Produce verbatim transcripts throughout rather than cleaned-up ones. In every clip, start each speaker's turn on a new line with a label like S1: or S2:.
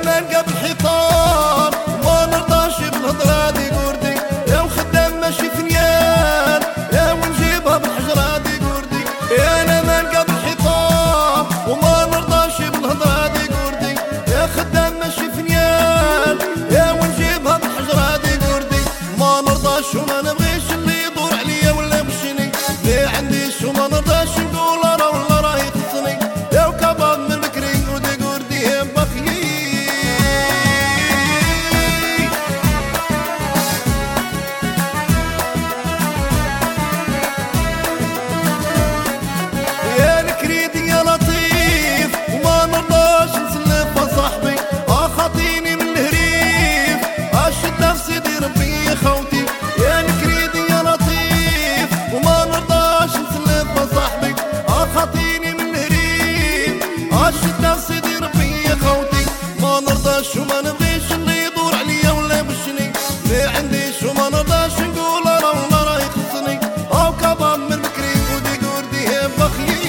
S1: ما نلقى بالحيطان وما نرضاش بالهضرة دي قردي، يا وخدام ماشي فنيان يا ونجيبها بالحجرة دي قردي. انا ما نلقى بالحيطان وما نرضاش بالهضرة دي قردي، يا خدام ماشي فنيان يا ونجيبها بالحجرة دي قردي. ما نرضاش وما نبغيش اللي يدور عليا ولا يمشيني، اللي عنديش وما نرضاش نقول راه ولا راه يخصني، يا وكباب من بكري ودي قردي يا بخيي. يا الكريدي يا لطيف وما نرضاش نسلف صاحبي، اه خاطيني من الهريف اشد نفسي دي ربي يا خوتي. يا الكريدي يا لطيف وما نرضاش نسلف صاحبي، اه خاطيني من الهريف اشد نفسي دي ربي يا خوتي. ما نرضاش وما نبغيش اللي يدور عليا ولا يمشيني، اللي عنديش وما نرضاش نقول راه ولا راه يخصني، اه كباب من بكري ودي قردي يا بخيي.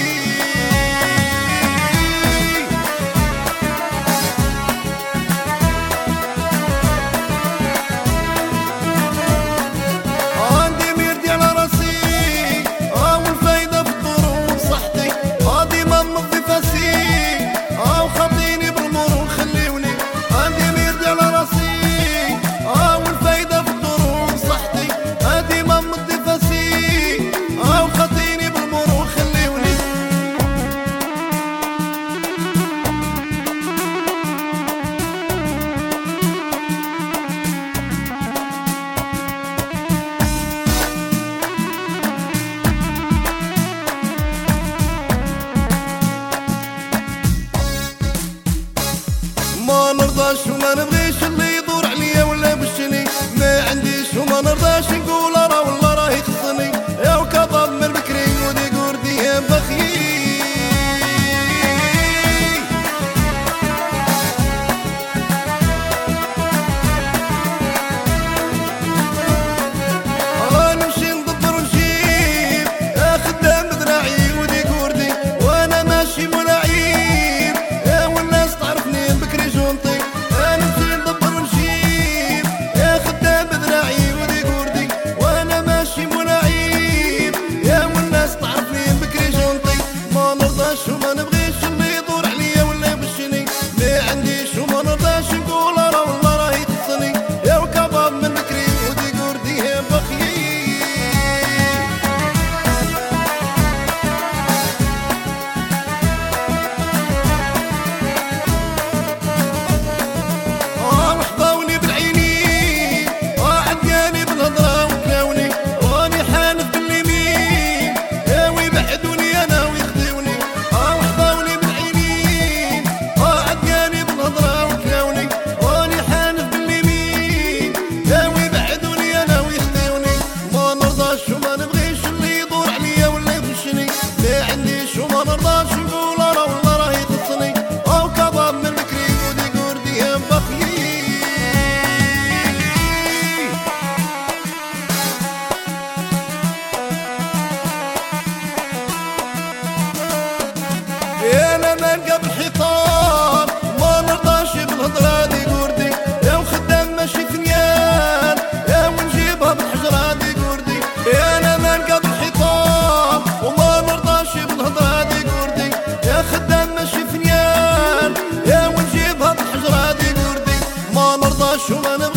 S1: عندي ميردي على راسي اه والفايدة في الظروف صحتي، اه ديما منظف فاسي اه وخاطيني بالمرور خليوني. عندي ميردي على راسي اه والفايدة في الظروف صحتي، اه ديما منظف فاسي اه وخاطيني بالمرور خليوني. ما نرضاش وما نبغيش اللي يدور عليا ولا يمشيني، ما عنديش وما نرضاش نقول راه ولا راه يخصني، يا وكباب من بكري ودي قردي يا بخيي. اه نمشي ندبر ونجيب يا خدام ذراعي ودي قردي، وانا ماشي ملاعيب يا والناس تعرفني بكري جونطي. انا نمشي ندبر ونجيب يا خدام ذراعي ودي قردي، وانا ماشي ملاعيب يا والناس تعرفني بكري جونطي. ما نرضاش وما نبغيش اللي يدور عليا ولا يمشيني، اللي عنديش وما نرضاش نقول راه ولا راه يخصني، يا وكباب من بكري ودي قردي يا بخيي. اه وحضاوني بالعينين اه عدياني بالهضرة وكلاوني، راني حانف باليمين يا ويبعدوني انا ويخدوني. اه وحضاوني بالعينين اه عدياني بالهضرة وكلاوني، راني حانف باليمين يا ويبعدوني انا ويخدوني. ما نرضاش وما نبغيش اللي يدور عليا ولا يمشيني، اللي عنديش وما نرضاش نقول راه ولا راه يخصني، اه كباب من بكري ودي قردي يا بخيي. انا ما نلقى بالحيطان ما نرضاش بالهضرة دي قردي، يا وخدام ماشي فنيان يا ونجيبها بالحجرة دي قردي. انا ما نلقى بالحيطان وما نرضاش بالهضرة دي قردي، يا خدام ماشي فنيان يا ونجيبها بالحجرة دي قردي. ما نرضاش وما نبغيش